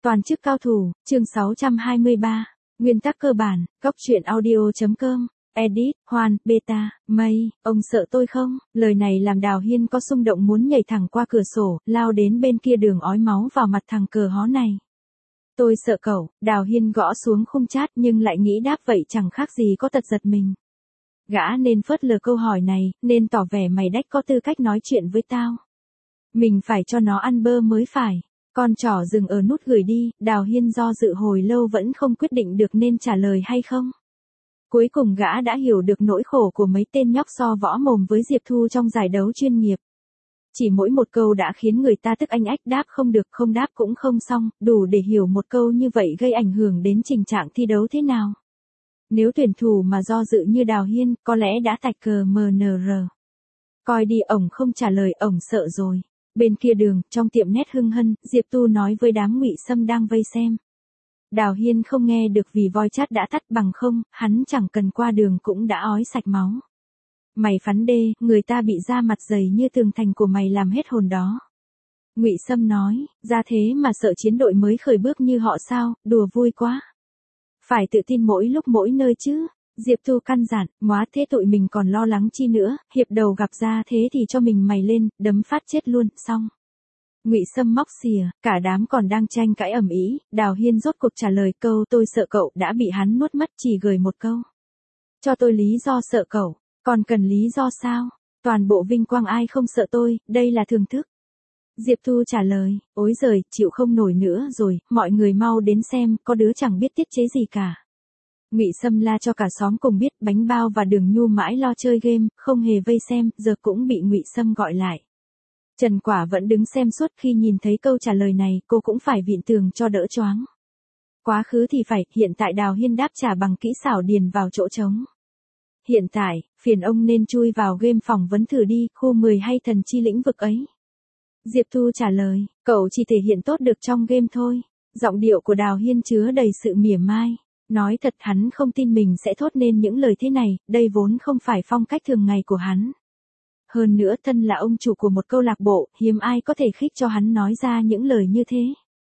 Toàn chức cao thủ, chương 623. Nguyên tắc cơ bản, góc truyện audio.com. Edit, Hoan, Beta, Mây, ông sợ tôi không? Lời này làm Đào Hiên có xung động muốn nhảy thẳng qua cửa sổ, lao đến bên kia đường ói máu vào mặt thằng cờ hó này. Tôi sợ cậu, Đào Hiên gõ xuống khung chat nhưng lại nghĩ đáp vậy chẳng khác gì có tật giật mình. Gã nên phớt lờ câu hỏi này, nên tỏ vẻ mày đách có tư cách nói chuyện với tao. Mình phải cho nó ăn bơ mới phải. Con trỏ dừng ở nút gửi đi, Đào Hiên do dự hồi lâu vẫn không quyết định được nên trả lời hay không. Cuối cùng gã đã hiểu được nỗi khổ của mấy tên nhóc so võ mồm với Diệp Thu trong giải đấu chuyên nghiệp. Chỉ mỗi một câu đã khiến người ta tức anh ách, đáp không được, không đáp cũng không xong, đủ để hiểu một câu như vậy gây ảnh hưởng đến trình trạng thi đấu thế nào. Nếu tuyển thủ mà do dự như Đào Hiên, có lẽ đã tạch cờ MNR. Coi đi, ổng không trả lời, ổng sợ rồi. Bên kia đường, trong tiệm nét Hưng Hân, Diệp Tu nói với đám Ngụy Sâm đang vây xem. Đào Hiên không nghe được vì voi chat đã tắt, bằng không, hắn chẳng cần qua đường cũng đã ói sạch máu. Mày phắn đê, người ta bị da mặt dày như tường thành của mày làm hết hồn đó. Ngụy Sâm nói, ra thế mà sợ chiến đội mới khởi bước như họ sao, đùa vui quá. Phải tự tin mỗi lúc mỗi nơi chứ. Diệp Tu căn dặn, móa thế tụi mình còn lo lắng chi nữa, hiệp đầu gặp ra thế thì cho mình mày lên, đấm phát chết luôn, xong. Ngụy Sâm móc xìa, cả đám còn đang tranh cãi ầm ĩ, Đào Hiên rốt cuộc trả lời câu tôi sợ cậu đã bị hắn nuốt mất, chỉ gửi một câu. Cho tôi lý do sợ cậu, còn cần lý do sao? Toàn bộ vinh quang ai không sợ tôi, đây là thưởng thức. Diệp Thu trả lời, ối giời, chịu không nổi nữa rồi, mọi người mau đến xem, có đứa chẳng biết tiết chế gì cả. Ngụy Sâm la cho cả xóm cùng biết, Bánh Bao và Đường Nhu mãi lo chơi game, không hề vây xem, giờ cũng bị Ngụy Sâm gọi lại. Trần Quả vẫn đứng xem suốt, khi nhìn thấy câu trả lời này, cô cũng phải vịn tường cho đỡ choáng. Quá khứ thì phải, hiện tại Đào Hiên đáp trả bằng kỹ xảo điền vào chỗ trống. Hiện tại, phiền ông nên chui vào game phỏng vấn thử đi, khu 10 hay thần chi lĩnh vực ấy. Diệp Thu trả lời, cậu chỉ thể hiện tốt được trong game thôi. Giọng điệu của Đào Hiên chứa đầy sự mỉa mai. Nói thật, hắn không tin mình sẽ thốt nên những lời thế này, đây vốn không phải phong cách thường ngày của hắn. Hơn nữa, thân là ông chủ của một câu lạc bộ, hiếm ai có thể khích cho hắn nói ra những lời như thế.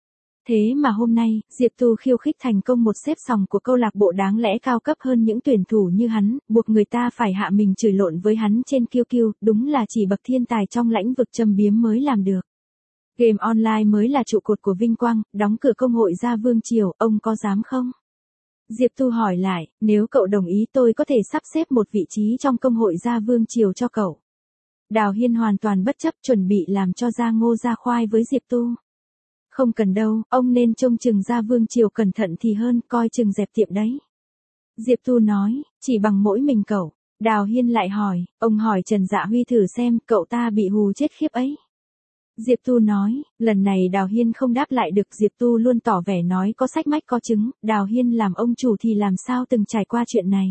Thế mà hôm nay, Diệp Tu khiêu khích thành công một xếp sòng của câu lạc bộ đáng lẽ cao cấp hơn những tuyển thủ như hắn, buộc người ta phải hạ mình chửi lộn với hắn trên QQ, đúng là chỉ bậc thiên tài trong lãnh vực châm biếm mới làm được. Game online mới là trụ cột của vinh quang, đóng cửa công hội Gia Vương Triều, ông có dám không? Diệp Tu hỏi lại, nếu cậu đồng ý tôi có thể sắp xếp một vị trí trong công hội Gia Vương Triều cho cậu. Đào Hiên hoàn toàn bất chấp, chuẩn bị làm cho ra ngô ra khoai với Diệp Tu. Không cần đâu, ông nên trông chừng Gia Vương Triều cẩn thận thì hơn, coi chừng dẹp tiệm đấy. Diệp Tu nói, chỉ bằng mỗi mình cậu. Đào Hiên lại hỏi, ông hỏi Trần Dạ Huy thử xem, cậu ta bị hù chết khiếp ấy. Diệp Tu nói, lần này Đào Hiên không đáp lại được, Diệp Tu luôn tỏ vẻ nói có sách mách có chứng, Đào Hiên làm ông chủ thì làm sao từng trải qua chuyện này.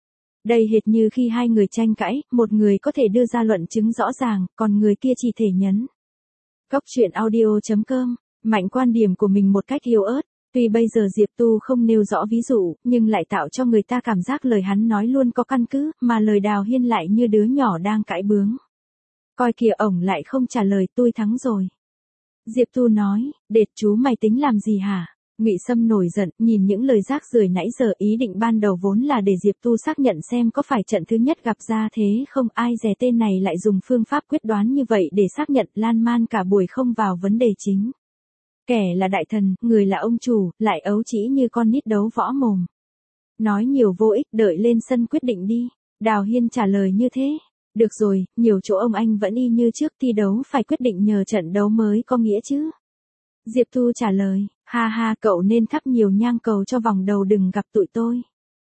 Đây hệt như khi hai người tranh cãi, một người có thể đưa ra luận chứng rõ ràng, còn người kia chỉ thể nhấn. Góc truyện audio.com, mạnh quan điểm của mình một cách yếu ớt, tuy bây giờ Diệp Tu không nêu rõ ví dụ, nhưng lại tạo cho người ta cảm giác lời hắn nói luôn có căn cứ, mà lời Đào Hiên lại như đứa nhỏ đang cãi bướng. Coi kìa, ổng lại không trả lời, tôi thắng rồi. Diệp Tu nói, đệt chú mày tính làm gì hả? Ngụy Sâm nổi giận, nhìn những lời rác rưởi nãy giờ, ý định ban đầu vốn là để Diệp Tu xác nhận xem có phải trận thứ nhất gặp ra thế không, ai dè tên này lại dùng phương pháp quyết đoán như vậy để xác nhận, lan man cả buổi không vào vấn đề chính. Kẻ là đại thần, người là ông chủ, lại ấu trĩ như con nít đấu võ mồm. Nói nhiều vô ích, đợi lên sân quyết định đi. Đào Hiên trả lời như thế. Được rồi, nhiều chỗ ông anh vẫn y như trước, thi đấu phải quyết định nhờ trận đấu mới có nghĩa chứ. Diệp Tu trả lời, ha ha, cậu nên thắp nhiều nhang cầu cho vòng đầu đừng gặp tụi tôi.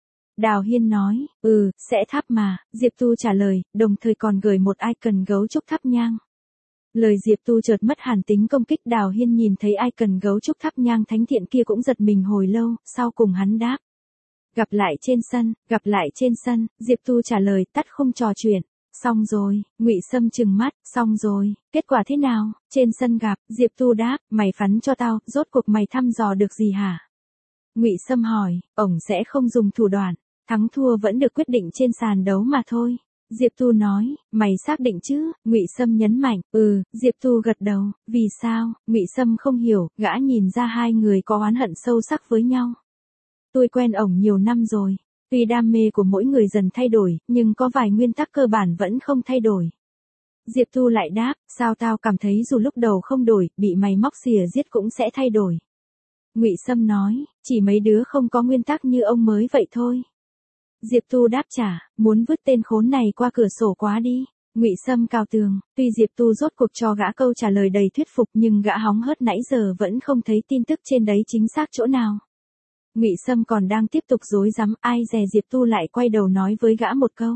Đào Hiên nói, sẽ thắp mà. Diệp Tu trả lời, đồng thời còn gửi một icon gấu trúc thắp nhang. Lời Diệp Tu chợt mất hẳn tính công kích, Đào Hiên nhìn thấy icon gấu trúc thắp nhang thánh thiện kia cũng giật mình hồi lâu, sau cùng hắn đáp. Gặp lại trên sân, gặp lại trên sân. Diệp Tu trả lời, tắt không trò chuyện. Xong rồi, Ngụy Sâm trừng mắt, xong rồi, kết quả thế nào? Trên sân gặp, Diệp Tu đáp, mày phắn cho tao, rốt cuộc mày thăm dò được gì hả? Ngụy Sâm hỏi, ổng sẽ không dùng thủ đoạn, thắng thua vẫn được quyết định trên sàn đấu mà thôi. Diệp Tu nói, mày xác định chứ? Ngụy Sâm nhấn mạnh, Diệp Tu gật đầu, vì sao? Ngụy Sâm không hiểu, gã nhìn ra hai người có oán hận sâu sắc với nhau. Tôi quen ổng nhiều năm rồi, tuy đam mê của mỗi người dần thay đổi, nhưng có vài nguyên tắc cơ bản vẫn không thay đổi. Diệp Tu lại đáp, sao tao cảm thấy dù lúc đầu không đổi, bị mày móc xìa giết cũng sẽ thay đổi. Ngụy Sâm nói, chỉ mấy đứa không có nguyên tắc như ông mới vậy thôi. Diệp Tu đáp trả, muốn vứt tên khốn này qua cửa sổ quá đi. Ngụy Sâm cào tường, tuy Diệp Tu rốt cuộc cho gã câu trả lời đầy thuyết phục nhưng gã hóng hớt nãy giờ vẫn không thấy tin tức trên đấy chính xác chỗ nào. Ngụy Sâm còn đang tiếp tục rối rắm, ai dè Diệp Tu lại quay đầu nói với gã một câu.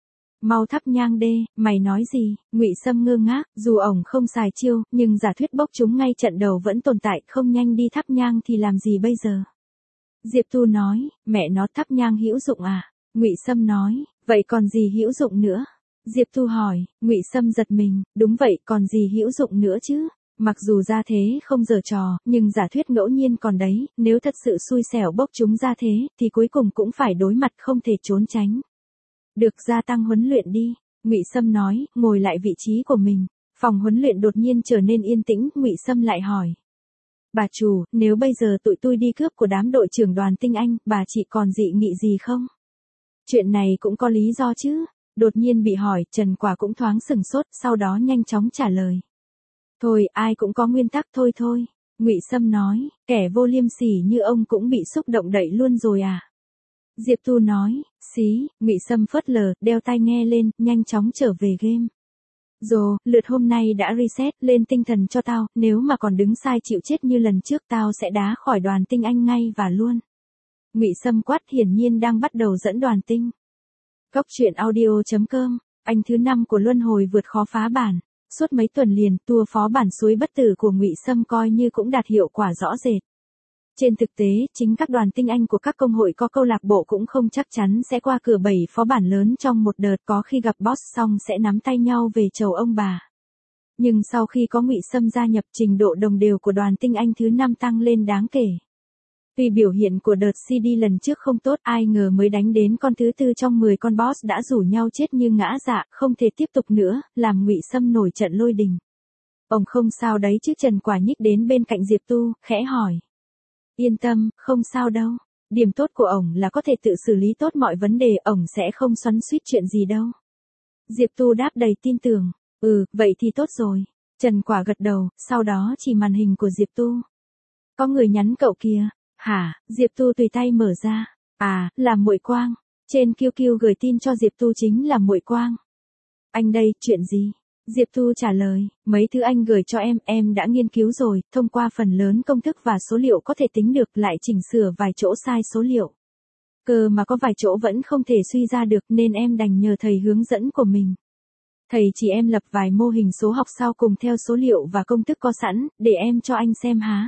Mau thắp nhang đê, mày nói gì? Ngụy Sâm ngơ ngác, dù ổng không xài chiêu, nhưng giả thuyết bốc chúng ngay trận đầu vẫn tồn tại, không nhanh đi thắp nhang thì làm gì bây giờ? Diệp Tu nói, mẹ nó thắp nhang hữu dụng à? Ngụy Sâm nói, vậy còn gì hữu dụng nữa? Diệp Tu hỏi, Ngụy Sâm giật mình, đúng vậy, còn gì hữu dụng nữa chứ? Mặc dù ra thế không giở trò, nhưng giả thuyết ngẫu nhiên còn đấy, nếu thật sự xui xẻo bốc chúng ra thế, thì cuối cùng cũng phải đối mặt không thể trốn tránh. Được, gia tăng huấn luyện đi, Ngụy Sâm nói, ngồi lại vị trí của mình. Phòng huấn luyện đột nhiên trở nên yên tĩnh, Ngụy Sâm lại hỏi. Bà chủ, nếu bây giờ tụi tôi đi cướp của đám đội trưởng đoàn tinh anh, bà chị còn dị nghị gì không? Chuyện này cũng có lý do chứ. Đột nhiên bị hỏi, Trần Quả cũng thoáng sừng sốt, sau đó nhanh chóng trả lời. Thôi, ai cũng có nguyên tắc thôi thôi. Ngụy Sâm nói, kẻ vô liêm sỉ như ông cũng bị xúc động đẩy luôn rồi à? Diệp Tu nói, xí, Ngụy Sâm phớt lờ, đeo tai nghe lên, nhanh chóng trở về game. Rồi, lượt hôm nay đã reset, lên tinh thần cho tao, nếu mà còn đứng sai chịu chết như lần trước tao sẽ đá khỏi đoàn tinh anh ngay và luôn. Ngụy Sâm quát, hiển nhiên đang bắt đầu dẫn đoàn tinh. Cốc truyện audio.com, anh thứ 5 của luân hồi vượt khó phá bản. Suốt mấy tuần liền, tour phó bản suối bất tử của Ngụy Sâm coi như cũng đạt hiệu quả rõ rệt. Trên thực tế, chính các đoàn tinh anh của các công hội có câu lạc bộ cũng không chắc chắn sẽ qua cửa 7 phó bản lớn trong một đợt, có khi gặp boss xong sẽ nắm tay nhau về chầu ông bà. Nhưng sau khi có Ngụy Sâm gia nhập, trình độ đồng đều của đoàn tinh anh thứ 5 tăng lên đáng kể. Tuy biểu hiện của đợt CD lần trước không tốt, ai ngờ mới đánh đến con thứ 4 trong 10 con boss đã rủ nhau chết như ngã dạ, không thể tiếp tục nữa, làm Ngụy Sâm nổi trận lôi đình. Ông không sao đấy chứ? Trần Quả nhích đến bên cạnh Diệp Tu, khẽ hỏi. Yên tâm, không sao đâu. Điểm tốt của ổng là có thể tự xử lý tốt mọi vấn đề, ổng sẽ không xoắn xuýt chuyện gì đâu. Diệp Tu đáp đầy tin tưởng. Vậy thì tốt rồi. Trần Quả gật đầu, sau đó chỉ màn hình của Diệp Tu. Có người nhắn cậu kìa. Hả? Diệp Tu tùy tay mở ra. À, là Muội Quang. Trên QQ gửi tin cho Diệp Tu chính là Muội Quang. Anh đây, chuyện gì? Diệp Tu trả lời, mấy thứ anh gửi cho em đã nghiên cứu rồi, thông qua phần lớn công thức và số liệu có thể tính được, lại chỉnh sửa vài chỗ sai số liệu. Cơ mà có vài chỗ vẫn không thể suy ra được nên em đành nhờ thầy hướng dẫn của mình. Thầy chỉ em lập vài mô hình số học sau cùng theo số liệu và công thức có sẵn, để em cho anh xem há.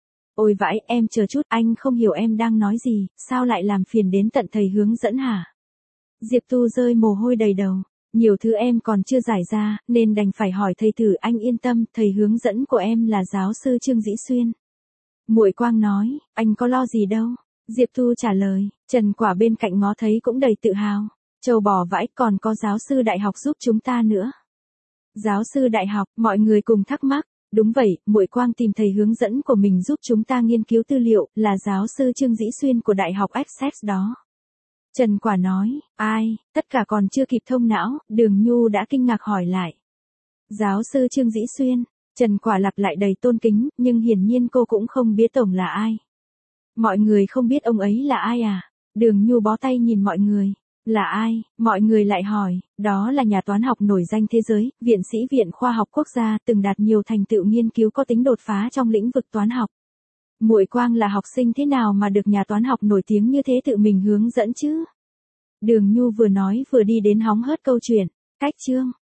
Ôi vãi, em chờ chút, anh không hiểu em đang nói gì, sao lại làm phiền đến tận thầy hướng dẫn hả? Diệp Tu rơi mồ hôi đầy đầu. Nhiều thứ em còn chưa giải ra, nên đành phải hỏi thầy thử. Anh yên tâm, thầy hướng dẫn của em là giáo sư Trương Dĩ Xuyên. Muội Quang nói, anh có lo gì đâu. Diệp Tu trả lời, Trần Quả bên cạnh ngó thấy cũng đầy tự hào. Châu bò vãi, còn có giáo sư đại học giúp chúng ta nữa. Giáo sư đại học, mọi người cùng thắc mắc. Đúng vậy, Muội Quang tìm thầy hướng dẫn của mình giúp chúng ta nghiên cứu tư liệu, là giáo sư Trương Dĩ Xuyên của Đại học Essex đó. Trần Quả nói, ai? Tất cả còn chưa kịp thông não, Đường Nhu đã kinh ngạc hỏi lại. Giáo sư Trương Dĩ Xuyên. Trần Quả lặp lại đầy tôn kính, nhưng hiển nhiên cô cũng không biết tổng là ai. Mọi người không biết ông ấy là ai à? Đường Nhu bó tay nhìn mọi người. Là ai? Mọi người lại hỏi. Đó là nhà toán học nổi danh thế giới, viện sĩ Viện Khoa học Quốc gia, từng đạt nhiều thành tựu nghiên cứu có tính đột phá trong lĩnh vực toán học. Muội Quang là học sinh thế nào mà được nhà toán học nổi tiếng như thế tự mình hướng dẫn chứ? Đường Nhu vừa nói vừa đi đến hóng hớt câu chuyện. Cách chương.